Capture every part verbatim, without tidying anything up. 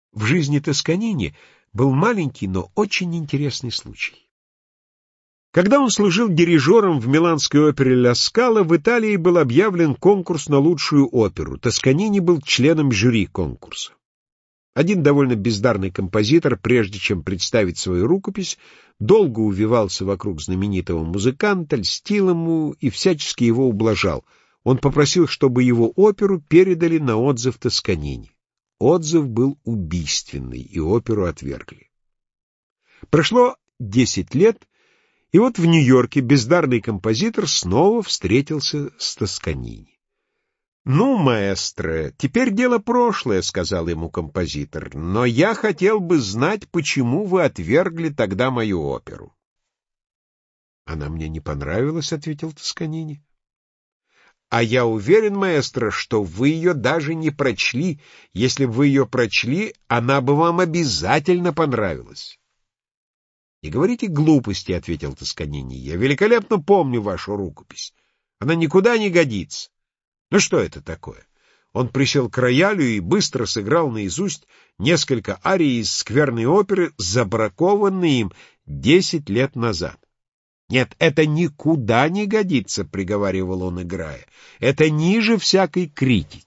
В жизни Тосканини был маленький, но очень интересный случай. Когда он служил дирижером в миланской опере «Ля Скала», в Италии был объявлен конкурс на лучшую оперу. Тосканини был членом жюри конкурса. Один довольно бездарный композитор, прежде чем представить свою рукопись, долго увивался вокруг знаменитого музыканта, льстил ему и всячески его ублажал. Он попросил, чтобы его оперу передали на отзыв Тосканини. Отзыв был убийственный, и оперу отвергли. Прошло десять лет, и вот в Нью-Йорке бездарный композитор снова встретился с Тосканини. «Ну, маэстро, теперь дело прошлое», — сказал ему композитор, «но я хотел бы знать, почему вы отвергли тогда мою оперу». «Она мне не понравилась», — ответил Тосканини. «А я уверен, маэстро, что вы ее даже не прочли. Если бы вы ее прочли, она бы вам обязательно понравилась». «Не говорите глупости», — ответил Тосканини. «Я великолепно помню вашу рукопись. Она никуда не годится. Ну что это такое?» Он присел к роялю и быстро сыграл наизусть несколько арий из скверной оперы, забракованной им десять лет назад. «Нет, это никуда не годится», — приговаривал он, играя. «Это ниже всякой критики».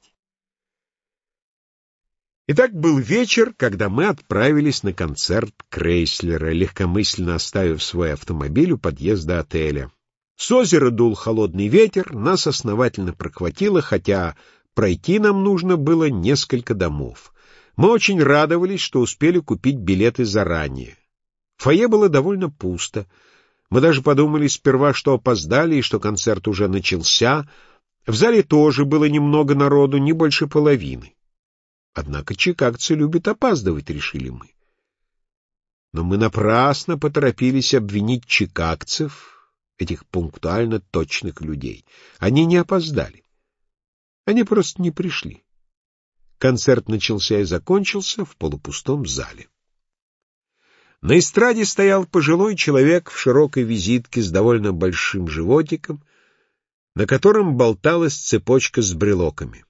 Итак, был вечер, когда мы отправились на концерт Крейслера, легкомысленно оставив свой автомобиль у подъезда отеля. С озера дул холодный ветер, нас основательно прохватило, хотя пройти нам нужно было несколько домов. Мы очень радовались, что успели купить билеты заранее. Фойе было довольно пусто. Мы даже подумали сперва, что опоздали и что концерт уже начался. В зале тоже было немного народу, не больше половины. Однако чикагцы любят опаздывать, решили мы. Но мы напрасно поторопились обвинить чикагцев, этих пунктуально точных людей. Они не опоздали. Они просто не пришли. Концерт начался и закончился в полупустом зале. На эстраде стоял пожилой человек в широкой визитке с довольно большим животиком, на котором болталась цепочка с брелоками.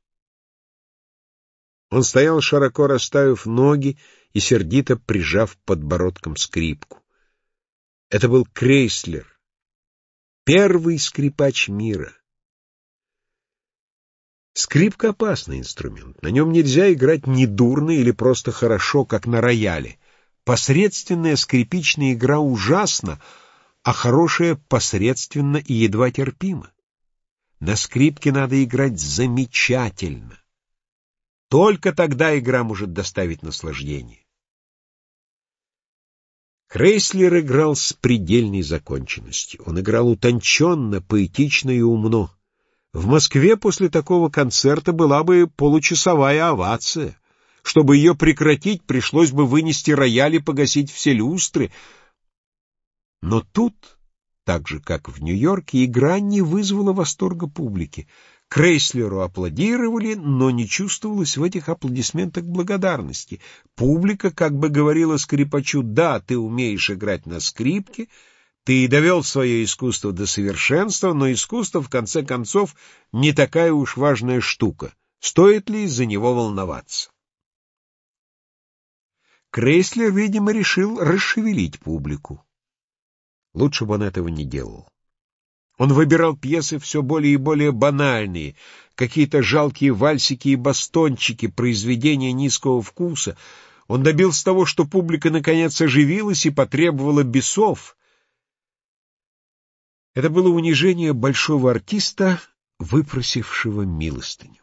Он стоял, широко расставив ноги и сердито прижав подбородком скрипку. Это был Крейслер, первый скрипач мира. Скрипка — опасный инструмент. На нем нельзя играть недурно или просто хорошо, как на рояле. Посредственная скрипичная игра ужасна, а хорошая посредственно и едва терпима. На скрипке надо играть замечательно. Только тогда игра может доставить наслаждение. Крейслер играл с предельной законченностью. Он играл утонченно, поэтично и умно. В Москве после такого концерта была бы получасовая овация. Чтобы ее прекратить, пришлось бы вынести рояль и погасить все люстры. Но тут, так же как в Нью-Йорке, игра не вызвала восторга публики. Крейслеру аплодировали, но не чувствовалось в этих аплодисментах благодарности. Публика как бы говорила скрипачу: «Да, ты умеешь играть на скрипке, ты довел свое искусство до совершенства, но искусство, в конце концов, не такая уж важная штука. Стоит ли из-за него волноваться?» Крейслер, видимо, решил расшевелить публику. Лучше бы он этого не делал. Он выбирал пьесы все более и более банальные, какие-то жалкие вальсики и бастончики, произведения низкого вкуса. Он добился того, что публика наконец оживилась и потребовала бесов. Это было унижение большого артиста, выпросившего милостыню.